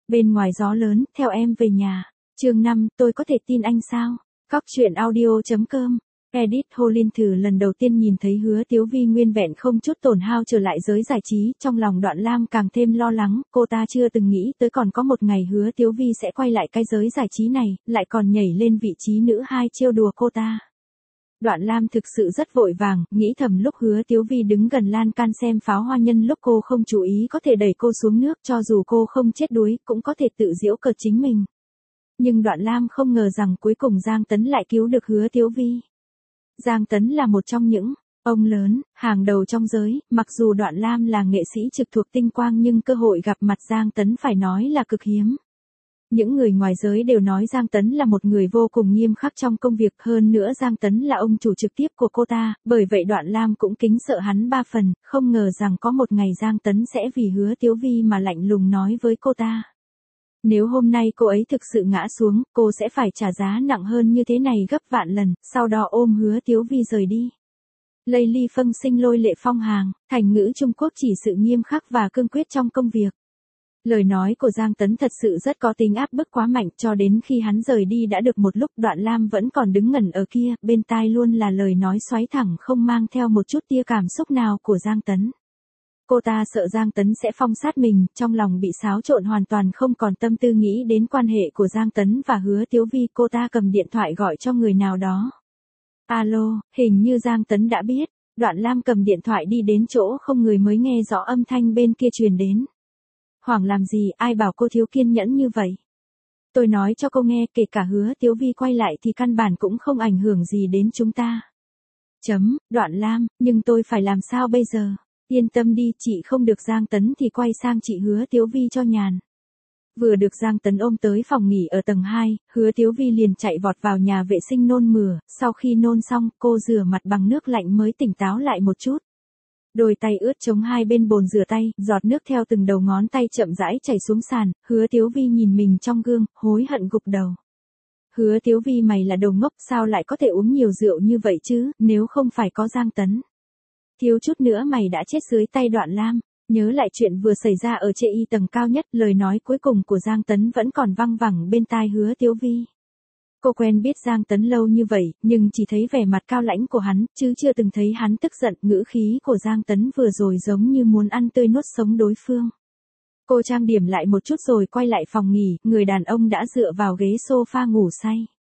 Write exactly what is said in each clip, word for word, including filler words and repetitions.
Bên ngoài gió lớn, theo em về nhà. Chương năm, tôi có thể tin anh sao? Cóc truyện audio chấm com. Edit Holin thử lần đầu tiên nhìn thấy Hứa Tiếu Vi nguyên vẹn không chút tổn hao trở lại giới giải trí, trong lòng Đoạn Lam càng thêm lo lắng, cô ta chưa từng nghĩ tới còn có một ngày Hứa Tiếu Vi sẽ quay lại cái giới giải trí này, lại còn nhảy lên vị trí nữ hai trêu đùa cô ta. Đoạn Lam thực sự rất vội vàng, nghĩ thầm lúc Hứa Tiếu Vi đứng gần lan can xem pháo hoa nhân lúc cô không chú ý có thể đẩy cô xuống nước, cho dù cô không chết đuối, cũng có thể tự giễu cợt chính mình. Nhưng Đoạn Lam không ngờ rằng cuối cùng Giang Tấn lại cứu được Hứa Tiếu Vi. Giang Tấn là một trong những ông lớn, hàng đầu trong giới, mặc dù Đoạn Lam là nghệ sĩ trực thuộc Tinh Quang nhưng cơ hội gặp mặt Giang Tấn phải nói là cực hiếm. Những người ngoài giới đều nói Giang Tấn là một người vô cùng nghiêm khắc trong công việc, hơn nữa Giang Tấn là ông chủ trực tiếp của cô ta, bởi vậy Đoạn Lam cũng kính sợ hắn ba phần, không ngờ rằng có một ngày Giang Tấn sẽ vì Hứa Tiếu Vi mà lạnh lùng nói với cô ta. Nếu hôm nay cô ấy thực sự ngã xuống, cô sẽ phải trả giá nặng hơn như thế này gấp vạn lần, sau đó ôm Hứa Tiếu Vi rời đi. Lây ly phân sinh lôi lệ phong hàng, thành ngữ Trung Quốc chỉ sự nghiêm khắc và cương quyết trong công việc. Lời nói của Giang Tấn thật sự rất có tính áp bức quá mạnh, cho đến khi hắn rời đi đã được một lúc Đoạn Lam vẫn còn đứng ngẩn ở kia, bên tai luôn là lời nói xoáy thẳng không mang theo một chút tia cảm xúc nào của Giang Tấn. Cô ta sợ Giang Tấn sẽ phong sát mình, trong lòng bị xáo trộn hoàn toàn không còn tâm tư nghĩ đến quan hệ của Giang Tấn và Hứa Tiếu Vi, cô ta cầm điện thoại gọi cho người nào đó. Alo, hình như Giang Tấn đã biết, Đoạn Lam cầm điện thoại đi đến chỗ không người mới nghe rõ âm thanh bên kia truyền đến. Hoảng làm gì, ai bảo cô thiếu kiên nhẫn như vậy? Tôi nói cho cô nghe, kể cả Hứa Tiếu Vi quay lại thì căn bản cũng không ảnh hưởng gì đến chúng ta. Chấm, Đoạn Lam, nhưng tôi phải làm sao bây giờ? Yên tâm đi, chị không được Giang Tấn thì quay sang chị Hứa Tiếu Vi cho nhàn. Vừa được Giang Tấn ôm tới phòng nghỉ ở tầng hai, Hứa Tiếu Vi liền chạy vọt vào nhà vệ sinh nôn mửa, sau khi nôn xong, cô rửa mặt bằng nước lạnh mới tỉnh táo lại một chút. Đôi tay ướt chống hai bên bồn rửa tay, giọt nước theo từng đầu ngón tay chậm rãi chảy xuống sàn, Hứa Tiếu Vi nhìn mình trong gương, hối hận gục đầu. Hứa Tiếu Vi, mày là đồ ngốc, sao lại có thể uống nhiều rượu như vậy chứ, nếu không phải có Giang Tấn. Thiếu chút nữa mày đã chết dưới tay Đoạn Lam. Nhớ lại chuyện vừa xảy ra ở chê y tầng cao nhất, lời nói cuối cùng của Giang Tấn vẫn còn văng vẳng bên tai Hứa Tiếu Vi. Cô quen biết Giang Tấn lâu như vậy, nhưng chỉ thấy vẻ mặt cao lãnh của hắn, chứ chưa từng thấy hắn tức giận. Ngữ khí của Giang Tấn vừa rồi giống như muốn ăn tươi nuốt sống đối phương. Cô trang điểm lại một chút rồi quay lại phòng nghỉ, người đàn ông đã dựa vào ghế sofa ngủ say.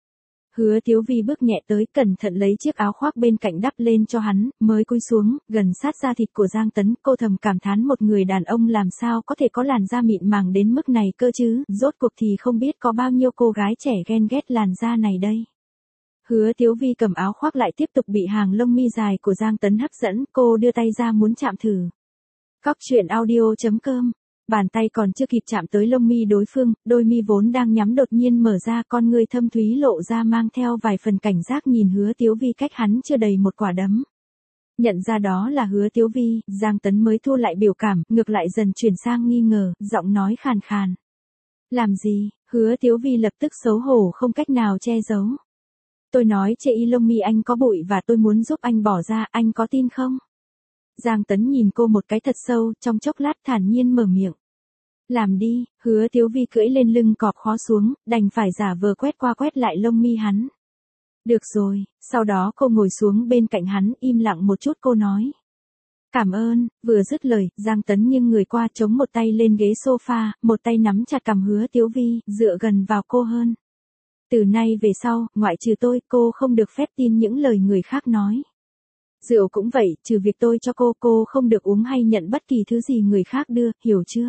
Hứa Tiếu Vi bước nhẹ tới, cẩn thận lấy chiếc áo khoác bên cạnh đắp lên cho hắn, mới cúi xuống, gần sát da thịt của Giang Tấn, cô thầm cảm thán một người đàn ông làm sao có thể có làn da mịn màng đến mức này cơ chứ, rốt cuộc thì không biết có bao nhiêu cô gái trẻ ghen ghét làn da này đây. Hứa Tiếu Vi cầm áo khoác lại tiếp tục bị hàng lông mi dài của Giang Tấn hấp dẫn, cô đưa tay ra muốn chạm thử. Cóc truyện audio chấm com. Bàn tay còn chưa kịp chạm tới lông mi đối phương, đôi mi vốn đang nhắm đột nhiên mở ra, con ngươi thâm thúy lộ ra mang theo vài phần cảnh giác nhìn Hứa Tiếu Vi cách hắn chưa đầy một quả đấm. Nhận ra đó là Hứa Tiếu Vi, Giang Tấn mới thu lại biểu cảm, ngược lại dần chuyển sang nghi ngờ, giọng nói khàn khàn. Làm gì? Hứa Tiếu Vi lập tức xấu hổ không cách nào che giấu. Tôi nói chê y lông mi anh có bụi và tôi muốn giúp anh bỏ ra, anh có tin không? Giang Tấn nhìn cô một cái thật sâu, trong chốc lát thản nhiên mở miệng. Làm đi, Hứa Tiếu Vi cưỡi lên lưng cọp khó xuống, đành phải giả vờ quét qua quét lại lông mi hắn. Được rồi, sau đó cô ngồi xuống bên cạnh hắn, im lặng một chút cô nói. Cảm ơn, vừa dứt lời, Giang Tấn nghiêng người qua chống một tay lên ghế sofa, một tay nắm chặt cằm Hứa Tiếu Vi, dựa gần vào cô hơn. Từ nay về sau, ngoại trừ tôi, cô không được phép tin những lời người khác nói. Rượu cũng vậy, trừ việc tôi cho cô, cô không được uống hay nhận bất kỳ thứ gì người khác đưa, hiểu chưa?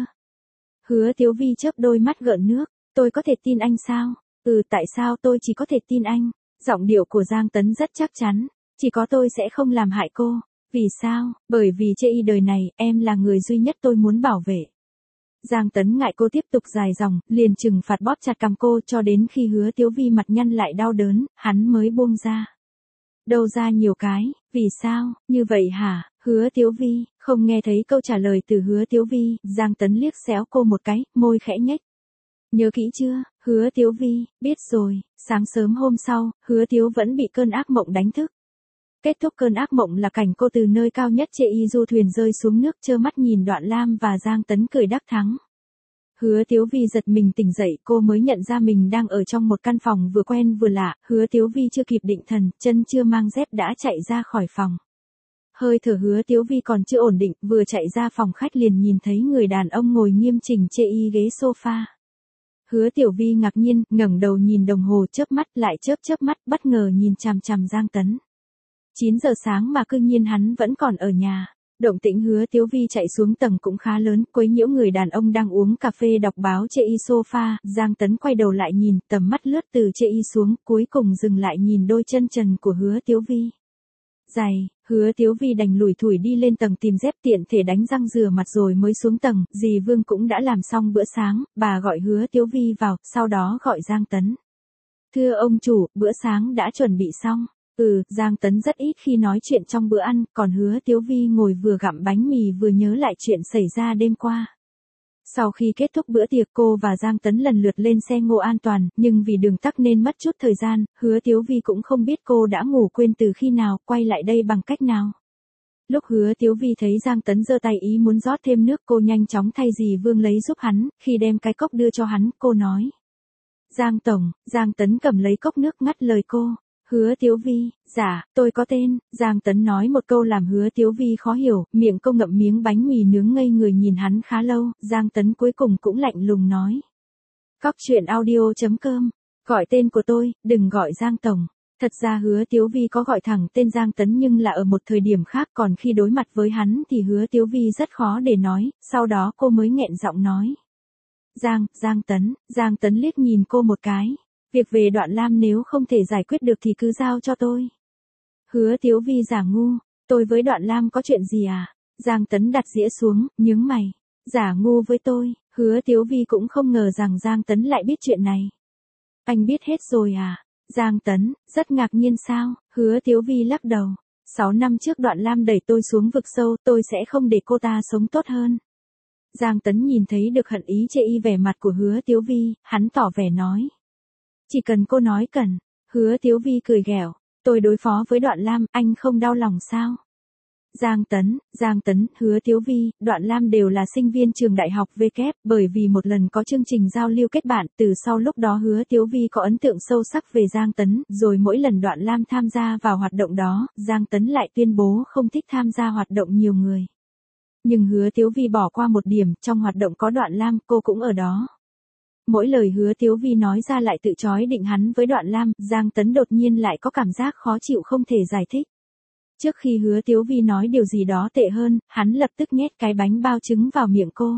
Hứa Tiếu Vi chớp đôi mắt gợn nước, tôi có thể tin anh sao? Ừ, tại sao tôi chỉ có thể tin anh? Giọng điệu của Giang Tấn rất chắc chắn, chỉ có tôi sẽ không làm hại cô. Vì sao? Bởi vì chê y đời này, em là người duy nhất tôi muốn bảo vệ. Giang Tấn ngại cô tiếp tục dài dòng, liền trừng phạt bóp chặt cằm cô cho đến khi Hứa Tiếu Vi mặt nhăn lại đau đớn, hắn mới buông ra. Đâu ra nhiều cái, vì sao, như vậy hả, Hứa Tiếu Vi, không nghe thấy câu trả lời từ Hứa Tiếu Vi, Giang Tấn liếc xéo cô một cái, môi khẽ nhếch. Nhớ kỹ chưa, Hứa Tiếu Vi, biết rồi, sáng sớm hôm sau, Hứa Tiếu vẫn bị cơn ác mộng đánh thức. Kết thúc cơn ác mộng là cảnh cô từ nơi cao nhất chê y du thuyền rơi xuống nước trơ mắt nhìn Đoạn Lam và Giang Tấn cười đắc thắng. Hứa Tiếu Vi giật mình tỉnh dậy, cô mới nhận ra mình đang ở trong một căn phòng vừa quen vừa lạ, Hứa Tiếu Vi chưa kịp định thần, chân chưa mang dép đã chạy ra khỏi phòng. Hơi thở Hứa Tiếu Vi còn chưa ổn định, vừa chạy ra phòng khách liền nhìn thấy người đàn ông ngồi nghiêm chỉnh chê y ghế sofa. Hứa Tiểu Vi ngạc nhiên, ngẩng đầu nhìn đồng hồ chớp mắt lại chớp chớp mắt, bất ngờ nhìn chằm chằm Giang Tấn. chín giờ sáng mà cư nhiên hắn vẫn còn ở nhà. Động tĩnh Hứa Tiếu Vi chạy xuống tầng cũng khá lớn, quấy nhiễu người đàn ông đang uống cà phê đọc báo chê y sofa, Giang Tấn quay đầu lại nhìn, tầm mắt lướt từ chê y xuống, cuối cùng dừng lại nhìn đôi chân trần của Hứa Tiếu Vi. Giày, Hứa Tiếu Vi đành lủi thủi đi lên tầng tìm dép tiện thể đánh răng rửa mặt rồi mới xuống tầng, dì Vương cũng đã làm xong bữa sáng, bà gọi Hứa Tiếu Vi vào, sau đó gọi Giang Tấn. Thưa ông chủ, bữa sáng đã chuẩn bị xong. Ừ, Giang Tấn rất ít khi nói chuyện trong bữa ăn, còn Hứa Tiếu Vi ngồi vừa gặm bánh mì vừa nhớ lại chuyện xảy ra đêm qua. Sau khi kết thúc bữa tiệc cô và Giang Tấn lần lượt lên xe ngô an toàn, nhưng vì đường tắc nên mất chút thời gian, Hứa Tiếu Vi cũng không biết cô đã ngủ quên từ khi nào, quay lại đây bằng cách nào. Lúc Hứa Tiếu Vi thấy Giang Tấn giơ tay ý muốn rót thêm nước, cô nhanh chóng thay dì Vương lấy giúp hắn, khi đem cái cốc đưa cho hắn, cô nói. Giang Tổng, Giang Tấn cầm lấy cốc nước ngắt lời cô. Hứa Tiếu Vi, dạ, tôi có tên, Giang Tấn nói một câu làm Hứa Tiếu Vi khó hiểu, miệng cô ngậm miếng bánh mì nướng ngây người nhìn hắn khá lâu, Giang Tấn cuối cùng cũng lạnh lùng nói. Cóc truyện audio chấm com, gọi tên của tôi, đừng gọi Giang Tổng. Thật ra Hứa Tiếu Vi có gọi thẳng tên Giang Tấn nhưng là ở một thời điểm khác, còn khi đối mặt với hắn thì Hứa Tiếu Vi rất khó để nói, sau đó cô mới nghẹn giọng nói. Giang, Giang Tấn, Giang Tấn liếc nhìn cô một cái. Việc về Đoạn Lam nếu không thể giải quyết được thì cứ giao cho tôi. Hứa Tiếu Vi giả ngu, tôi với Đoạn Lam có chuyện gì à? Giang Tấn đặt dĩa xuống, nhướng mày. Giả ngu với tôi, Hứa Tiếu Vi cũng không ngờ rằng Giang Tấn lại biết chuyện này. Anh biết hết rồi à? Giang Tấn, rất ngạc nhiên sao? Hứa Tiếu Vi lắc đầu. Sáu năm trước Đoạn Lam đẩy tôi xuống vực sâu, tôi sẽ không để cô ta sống tốt hơn. Giang Tấn nhìn thấy được hận ý chê y vẻ mặt của Hứa Tiếu Vi, hắn tỏ vẻ nói. Chỉ cần cô nói cần. Hứa Tiếu Vi cười ghẹo. Tôi đối phó với Đoạn Lam, anh không đau lòng sao? Giang Tấn, Giang Tấn, Hứa Tiếu Vi, Đoạn Lam đều là sinh viên trường đại học vê kép, bởi vì một lần có chương trình giao lưu kết bạn, từ sau lúc đó Hứa Tiếu Vi có ấn tượng sâu sắc về Giang Tấn, rồi mỗi lần Đoạn Lam tham gia vào hoạt động đó, Giang Tấn lại tuyên bố không thích tham gia hoạt động nhiều người. Nhưng Hứa Tiếu Vi bỏ qua một điểm, trong hoạt động có Đoạn Lam, cô cũng ở đó. Mỗi lời Hứa Tiếu Vi nói ra lại tự chói định hắn với Đoạn Lam, Giang Tấn đột nhiên lại có cảm giác khó chịu không thể giải thích. Trước khi Hứa Tiếu Vi nói điều gì đó tệ hơn, hắn lập tức nhét cái bánh bao trứng vào miệng cô.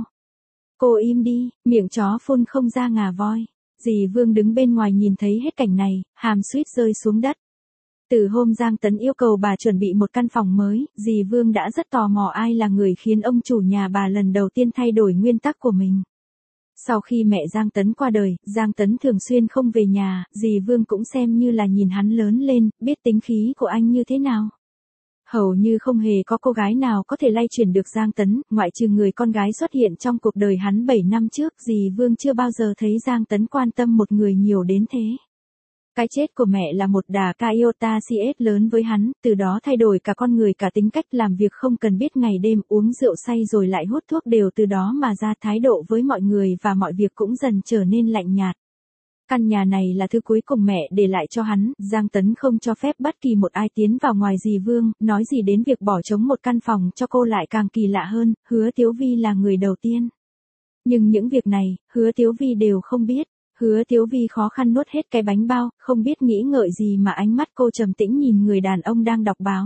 Cô im đi, miệng chó phun không ra ngà voi. Dì Vương đứng bên ngoài nhìn thấy hết cảnh này, hàm suýt rơi xuống đất. Từ hôm Giang Tấn yêu cầu bà chuẩn bị một căn phòng mới, dì Vương đã rất tò mò ai là người khiến ông chủ nhà bà lần đầu tiên thay đổi nguyên tắc của mình. Sau khi mẹ Giang Tấn qua đời, Giang Tấn thường xuyên không về nhà, dì Vương cũng xem như là nhìn hắn lớn lên, biết tính khí của anh như thế nào. Hầu như không hề có cô gái nào có thể lay chuyển được Giang Tấn, ngoại trừ người con gái xuất hiện trong cuộc đời hắn bảy năm trước, dì Vương chưa bao giờ thấy Giang Tấn quan tâm một người nhiều đến thế. Cái chết của mẹ là một đà Iota xê ét lớn với hắn, từ đó thay đổi cả con người cả tính cách làm việc không cần biết ngày đêm, uống rượu say rồi lại hút thuốc đều từ đó mà ra, thái độ với mọi người và mọi việc cũng dần trở nên lạnh nhạt. Căn nhà này là thứ cuối cùng mẹ để lại cho hắn, Giang Tấn không cho phép bất kỳ một ai tiến vào ngoài dì Vương, nói gì đến việc bỏ trống một căn phòng cho cô lại càng kỳ lạ hơn, Hứa Tiếu Vi là người đầu tiên. Nhưng những việc này, Hứa Tiếu Vi đều không biết. Hứa Tiếu Vi khó khăn nuốt hết cái bánh bao, không biết nghĩ ngợi gì mà ánh mắt cô trầm tĩnh nhìn người đàn ông đang đọc báo.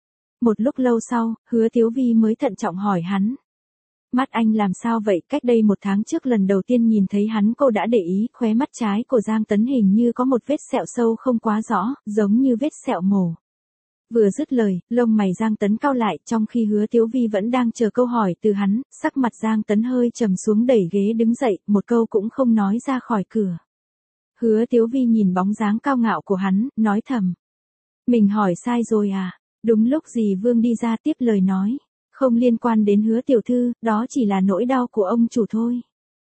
Một lúc lâu sau, Hứa Tiếu Vi mới thận trọng hỏi hắn. Mắt anh làm sao vậy? Cách đây một tháng trước lần đầu tiên nhìn thấy hắn cô đã để ý, khóe mắt trái của Giang Tấn hình như có một vết sẹo sâu không quá rõ, giống như vết sẹo mổ. Vừa dứt lời, lông mày Giang Tấn cau lại, trong khi Hứa Tiếu Vi vẫn đang chờ câu hỏi từ hắn, sắc mặt Giang Tấn hơi trầm xuống đẩy ghế đứng dậy, một câu cũng không nói ra khỏi cửa. Hứa Tiếu Vi nhìn bóng dáng cao ngạo của hắn, nói thầm. Mình hỏi sai rồi à? Đúng lúc dì Vương đi ra tiếp lời nói. Không liên quan đến Hứa tiểu thư, đó chỉ là nỗi đau của ông chủ thôi.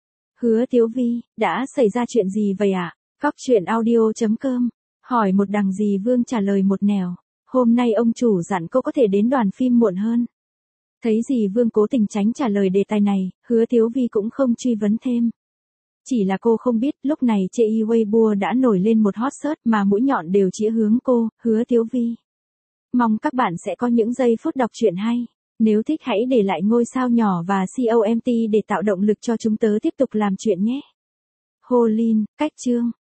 Hứa Tiếu Vi, đã xảy ra chuyện gì vậy ạ? À? Cóc truyện audio chấm com, hỏi một đằng dì Vương trả lời một nẻo. Hôm nay ông chủ dặn cô có thể đến đoàn phim muộn hơn. Thấy dì Vương cố tình tránh trả lời đề tài này, Hứa Tiếu Vi cũng không truy vấn thêm. Chỉ là cô không biết, lúc này chê y Weibo đã nổi lên một hot search mà mũi nhọn đều chĩa hướng cô, Hứa Tiếu Vi. Mong các bạn sẽ có những giây phút đọc truyện hay. Nếu thích hãy để lại ngôi sao nhỏ và comment để tạo động lực cho chúng tớ tiếp tục làm chuyện nhé. Holin, cách chương.